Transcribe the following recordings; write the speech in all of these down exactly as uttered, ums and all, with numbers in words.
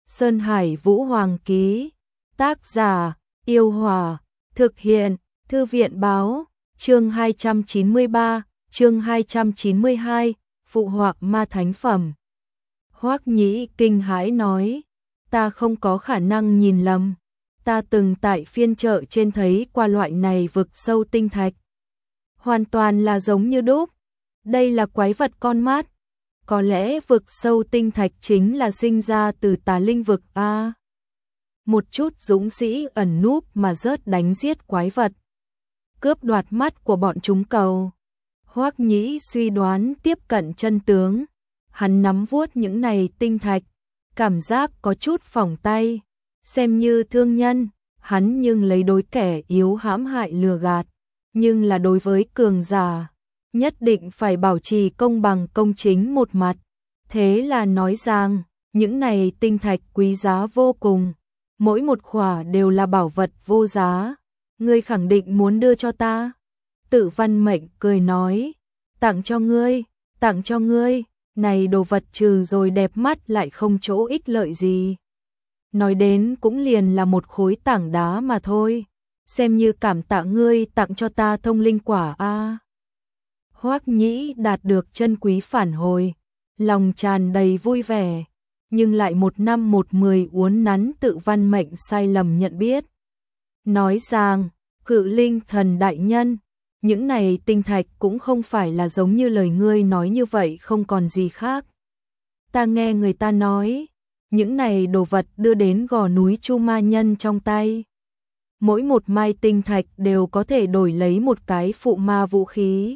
Sơn Hải Vũ Hoàng ký. Tác giả: Yêu Hòa. Thực hiện: Thư viện báo. Chương hai trăm chín mươi ba, chương hai trăm chín mươi hai, phụ họa ma thánh phẩm. Hoắc Nhĩ kinh hãi nói, ta không có khả năng nhìn lầm, ta từng tại phiên chợ trên thấy qua loại này vực sâu tinh thạch. Hoàn toàn là giống như đúc, đây là quái vật con mát. Có lẽ vực sâu tinh thạch chính là sinh ra từ tà linh vực a. Một chút dũng sĩ ẩn núp mà rớt đánh giết quái vật, cướp đoạt mắt của bọn chúng cầu. Hoắc Nhĩ suy đoán tiếp cận chân tướng, hắn nắm vuốt những này tinh thạch, cảm giác có chút phỏng tay, xem như thương nhân, hắn nhưng lấy đối kẻ yếu hãm hại lừa gạt, nhưng là đối với cường giả, nhất định phải bảo trì công bằng công chính một mặt. Thế là nói rằng, những này tinh thạch quý giá vô cùng, mỗi một khỏa đều là bảo vật vô giá, ngươi khẳng định muốn đưa cho ta. Tự Văn Mệnh cười nói, tặng cho ngươi, tặng cho ngươi, này đồ vật trừ rồi đẹp mắt lại không chỗ ích lợi gì. Nói đến cũng liền là một khối tảng đá mà thôi, xem như cảm tạ ngươi tặng cho ta thông linh quả a. À. Hoắc Nhĩ đạt được chân quý phản hồi, lòng tràn đầy vui vẻ, nhưng lại một năm một mười uốn nắn Tự Văn Mệnh sai lầm nhận biết. Nói rằng, Cự Linh Thần đại nhân, những này tinh thạch cũng không phải là giống như lời ngươi nói như vậy, không còn gì khác. Ta nghe người ta nói, những này đồ vật đưa đến gò núi Chu Ma Nhân trong tay. Mỗi một mai tinh thạch đều có thể đổi lấy một cái phụ ma vũ khí.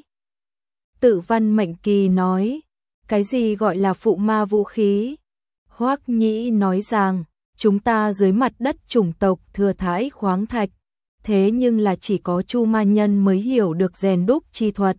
Tự Văn Mệnh kỳ nói, cái gì gọi là phụ ma vũ khí? Hoắc Nhĩ nói rằng, chúng ta dưới mặt đất chủng tộc thừa thãi khoáng thạch, thế nhưng là chỉ có Chu Ma Nhân mới hiểu được rèn đúc chi thuật.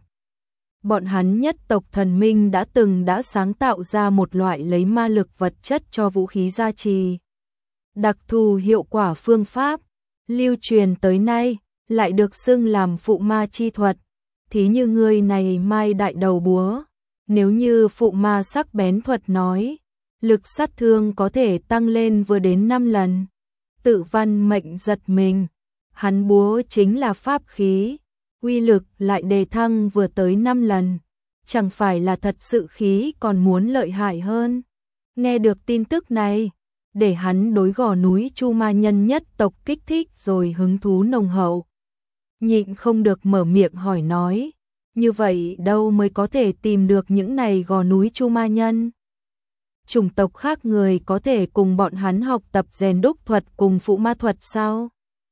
Bọn hắn nhất tộc thần minh đã từng đã sáng tạo ra một loại lấy ma lực vật chất cho vũ khí gia trì. Đặc thù hiệu quả phương pháp, lưu truyền tới nay, lại được xưng làm phụ ma chi thuật. Thí như ngươi này mai đại đầu búa, nếu như phụ ma sắc bén thuật nói, lực sát thương có thể tăng lên vừa đến năm lần. Tự Văn Mệnh giật mình, hắn búa chính là pháp khí, uy lực lại đề thăng vừa tới năm lần, chẳng phải là thật sự khí còn muốn lợi hại hơn. Nghe được tin tức này, để hắn đối gò núi Chu Ma Nhân nhất tộc kích thích rồi hứng thú nồng hậu. Nhịn không được mở miệng hỏi nói, như vậy đâu mới có thể tìm được những này gò núi Chu Ma Nhân? Chủng tộc khác người có thể cùng bọn hắn học tập rèn đúc thuật cùng phụ ma thuật sao?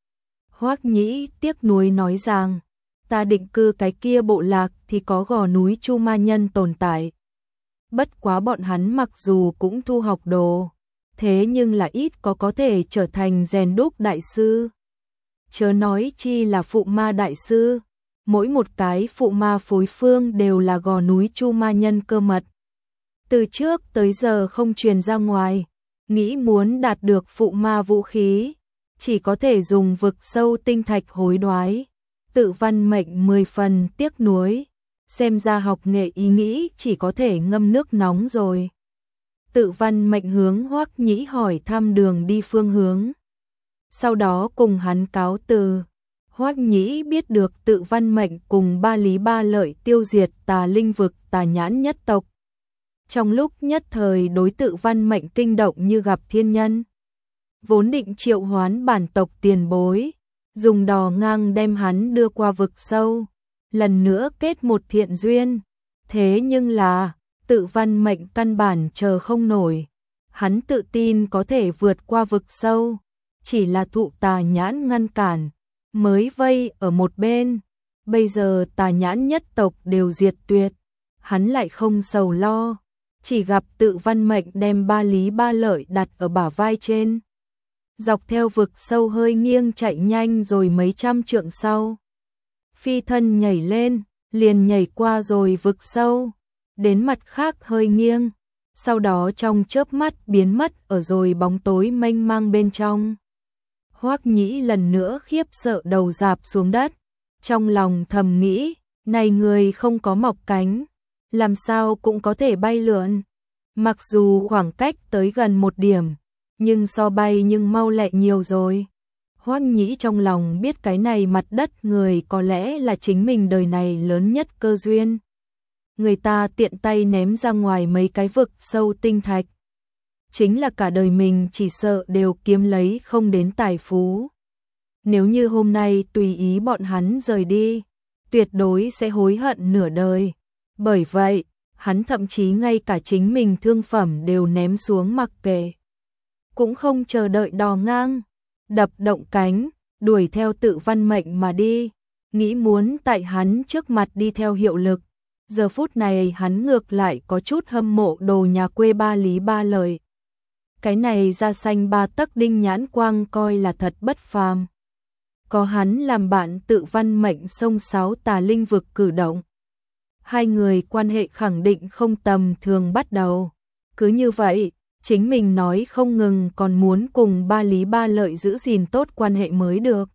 Hoắc Nhĩ tiếc nuối nói rằng, ta định cư cái kia bộ lạc thì có gò núi Chu Ma Nhân tồn tại. Bất quá bọn hắn mặc dù cũng thu học đồ, thế nhưng là ít có có thể trở thành rèn đúc đại sư. Chớ nói chi là phụ ma đại sư, mỗi một cái phụ ma phối phương đều là gò núi Chu Ma Nhân cơ mật. Từ trước tới giờ không truyền ra ngoài, nghĩ muốn đạt được phụ ma vũ khí, chỉ có thể dùng vực sâu tinh thạch hối đoái. Tự Văn Mệnh mười phần tiếc nuối, xem ra học nghệ ý nghĩ chỉ có thể ngâm nước nóng rồi. Tự Văn Mệnh hướng Hoắc Nhĩ hỏi thăm đường đi phương hướng, sau đó cùng hắn cáo từ. Hoắc Nhĩ biết được Tự Văn Mệnh cùng Ba Lý Ba Lợi tiêu diệt tà linh vực Tà Nhãn nhất tộc. Trong lúc nhất thời đối Tự Văn Mệnh kinh động như gặp thiên nhân. Vốn định triệu hoán bản tộc tiền bối, dùng đò ngang đem hắn đưa qua vực sâu, lần nữa kết một thiện duyên. Thế nhưng là, Tự Văn Mệnh căn bản chờ không nổi. Hắn tự tin có thể vượt qua vực sâu, chỉ là thụ Tà Nhãn ngăn cản, mới vây ở một bên. Bây giờ Tà Nhãn nhất tộc đều diệt tuyệt, hắn lại không sầu lo, chỉ gặp Tự Văn Mệnh đem Ba Lý Ba Lợi đặt ở bả vai trên. Dọc theo vực sâu hơi nghiêng chạy nhanh rồi mấy trăm trượng sau. Phi thân nhảy lên, liền nhảy qua rồi vực sâu, đến mặt khác hơi nghiêng, sau đó trong chớp mắt biến mất ở rồi bóng tối mênh mang bên trong. Hoắc Nhĩ lần nữa khiếp sợ đầu rạp xuống đất, trong lòng thầm nghĩ, này người không có mọc cánh, làm sao cũng có thể bay lượn. Mặc dù khoảng cách tới gần một điểm, nhưng so bay nhưng mau lẹ nhiều rồi. Hoắc Nhĩ trong lòng biết cái này mặt đất người có lẽ là chính mình đời này lớn nhất cơ duyên. Người ta tiện tay ném ra ngoài mấy cái vực sâu tinh thạch. Chính là cả đời mình chỉ sợ đều kiếm lấy không đến tài phú. Nếu như hôm nay tùy ý bọn hắn rời đi, tuyệt đối sẽ hối hận nửa đời. Bởi vậy, hắn thậm chí ngay cả chính mình thương phẩm đều ném xuống mặc kệ. Cũng không chờ đợi đò ngang, đập động cánh, đuổi theo Tự Văn Mệnh mà đi, nghĩ muốn tại hắn trước mặt đi theo hiệu lực. Giờ phút này hắn ngược lại có chút hâm mộ đồ nhà quê Ba Lý Ba Lợi. Cái này da xanh ba tấc đinh nhãn quang coi là thật bất phàm. Có hắn làm bạn Tự Văn Mệnh sông sáo tà linh vực cử động. Hai người quan hệ khẳng định không tầm thường bắt đầu. Cứ như vậy, chính mình nói không ngừng còn muốn cùng Ba Lý Ba Lợi giữ gìn tốt quan hệ mới được.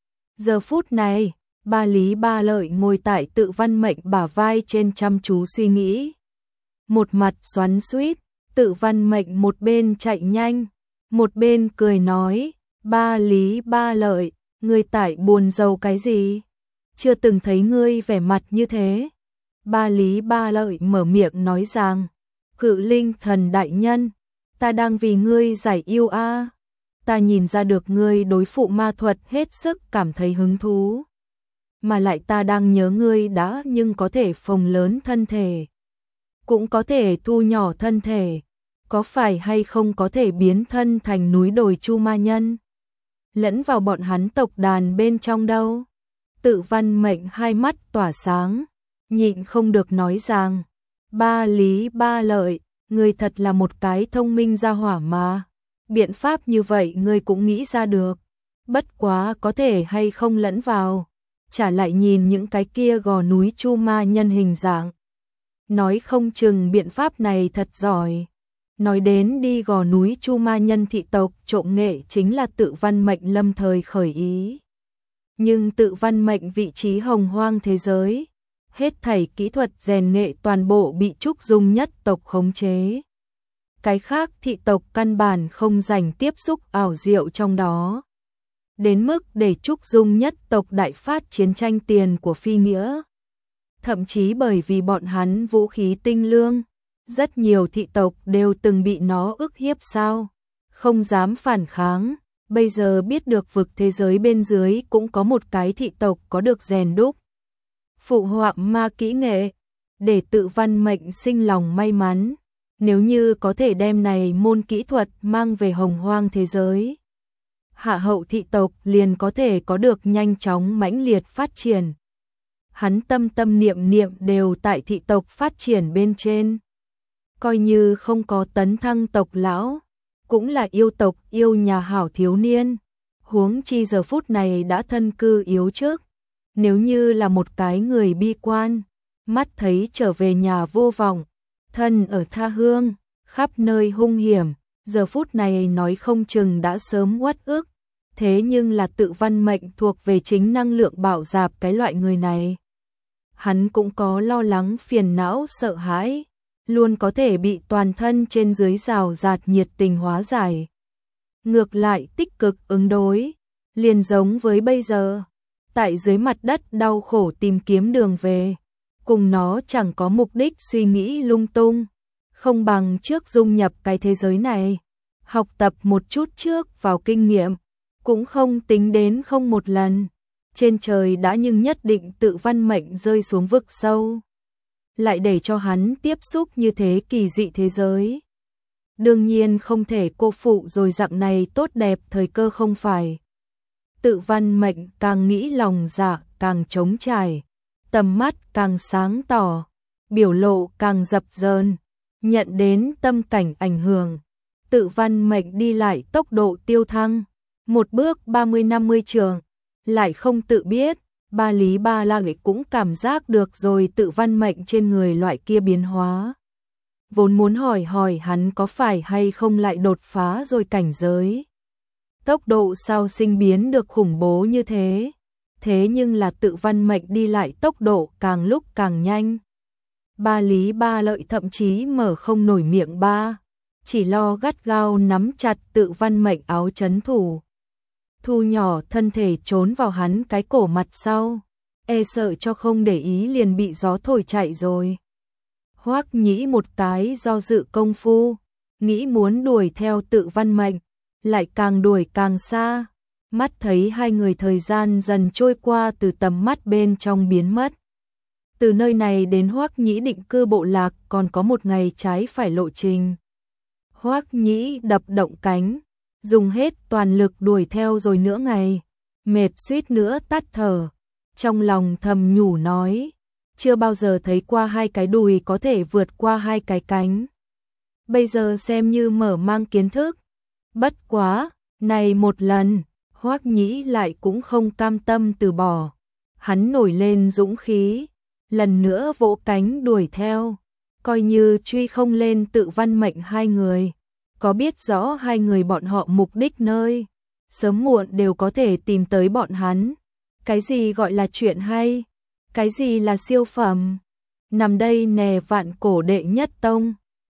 Giờ phút này, Ba Lý Ba Lợi ngồi tại Tự Văn Mệnh bả vai trên chăm chú suy nghĩ. Một mặt xoắn xuýt, Tự Văn Mệnh một bên chạy nhanh, một bên cười nói, Ba Lý Ba Lợi, ngươi tại buồn rầu cái gì? Chưa từng thấy ngươi vẻ mặt như thế. Ba Lý Ba Lợi mở miệng nói rằng, Cự Linh Thần đại nhân, ta đang vì ngươi giải yêu a. Ta nhìn ra được ngươi đối phụ ma thuật hết sức cảm thấy hứng thú. Mà lại ta đang nhớ ngươi đã nhưng có thể phồng lớn thân thể, cũng có thể thu nhỏ thân thể, có phải hay không có thể biến thân thành núi đồi chu ma nhân, lẫn vào bọn hắn tộc đàn bên trong đâu. Tự Văn Mệnh hai mắt tỏa sáng, nhịn không được nói rằng, Ba Lý Ba Lợi, ngươi thật là một cái thông minh gia hỏa mà, biện pháp như vậy ngươi cũng nghĩ ra được, bất quá có thể hay không lẫn vào, trả lại nhìn những cái kia gò núi chu ma nhân hình dạng. Nói không chừng biện pháp này thật giỏi. Nói đến đi gò núi chu ma nhân thị tộc trộm nghệ chính là Tự Văn Mệnh lâm thời khởi ý. Nhưng Tự Văn Mệnh vị trí hồng hoang thế giới, hết thảy kỹ thuật rèn nghệ toàn bộ bị Trúc Dung nhất tộc khống chế. Cái khác thị tộc căn bản không rảnh tiếp xúc ảo diệu trong đó. Đến mức để Trúc Dung nhất tộc đại phát chiến tranh tiền của phi nghĩa. Thậm chí bởi vì bọn hắn vũ khí tinh lương, rất nhiều thị tộc đều từng bị nó ức hiếp sao, không dám phản kháng. Bây giờ biết được vực thế giới bên dưới cũng có một cái thị tộc có được rèn đúc phụ họa ma kỹ nghệ, để Tự Văn Mệnh sinh lòng may mắn. Nếu như có thể đem này môn kỹ thuật mang về hồng hoang thế giới, hạ hậu thị tộc liền có thể có được nhanh chóng mãnh liệt phát triển. Hắn tâm tâm niệm niệm đều tại thị tộc phát triển bên trên. Coi như không có tấn thăng tộc lão, cũng là yêu tộc yêu nhà hảo thiếu niên. Huống chi giờ phút này đã thân cư yếu trước. Nếu như là một cái người bi quan, mắt thấy trở về nhà vô vọng, thân ở tha hương, khắp nơi hung hiểm, giờ phút này nói không chừng đã sớm uất ức. Thế nhưng là Tự Văn Mệnh thuộc về chính năng lượng bạo dạp cái loại người này. Hắn cũng có lo lắng phiền não sợ hãi, luôn có thể bị toàn thân trên dưới rào rạt nhiệt tình hóa giải. Ngược lại tích cực ứng đối, liền giống với bây giờ, tại dưới mặt đất đau khổ tìm kiếm đường về, cùng nó chẳng có mục đích suy nghĩ lung tung, không bằng trước dung nhập cái thế giới này, học tập một chút trước vào kinh nghiệm, cũng không tính đến không một lần. Trên trời đã nhưng nhất định Tự Văn Mệnh rơi xuống vực sâu, lại để cho hắn tiếp xúc như thế kỳ dị thế giới. Đương nhiên không thể cô phụ rồi dạng này tốt đẹp thời cơ không phải. Tự Văn Mệnh càng nghĩ lòng dạ càng trống trải, tầm mắt càng sáng tỏ, biểu lộ càng dập dờn, nhận đến tâm cảnh ảnh hưởng. Tự Văn Mệnh đi lại tốc độ tiêu thăng, một bước ba mươi năm mươi trường, lại không tự biết, Ba Lý Ba Lợi cũng cảm giác được rồi Tự Văn Mệnh trên người loại kia biến hóa. Vốn muốn hỏi hỏi hắn có phải hay không lại đột phá rồi cảnh giới. Tốc độ sao sinh biến được khủng bố như thế, thế nhưng là Tự Văn Mệnh đi lại tốc độ càng lúc càng nhanh. Ba Lý Ba Lợi thậm chí mở không nổi miệng ba. chỉ lo gắt gao nắm chặt Tự Văn Mệnh áo trấn thủ. Thu nhỏ thân thể trốn vào hắn cái cổ mặt sau, e sợ cho không để ý liền bị gió thổi chạy rồi. Hoắc Nhĩ một cái do dự công phu, nghĩ muốn đuổi theo Tự Văn Mệnh, lại càng đuổi càng xa, mắt thấy hai người thời gian dần trôi qua từ tầm mắt bên trong biến mất. Từ nơi này đến Hoắc Nhĩ định cư bộ lạc còn có một ngày trái phải lộ trình. Hoắc Nhĩ đập động cánh, dùng hết toàn lực đuổi theo rồi nửa ngày, mệt suýt nữa tắt thở, trong lòng thầm nhủ nói, chưa bao giờ thấy qua hai cái đùi có thể vượt qua hai cái cánh. Bây giờ xem như mở mang kiến thức. Bất quá, này một lần, Hoắc Nhĩ lại cũng không cam tâm từ bỏ. Hắn nổi lên dũng khí, lần nữa vỗ cánh đuổi theo, coi như truy không lên Tự Văn Mệnh hai người. Có biết rõ hai người bọn họ mục đích nơi, sớm muộn đều có thể tìm tới bọn hắn. Cái gì gọi là chuyện hay? Cái gì là siêu phẩm? Nằm đây nè Vạn Cổ đệ nhất tông,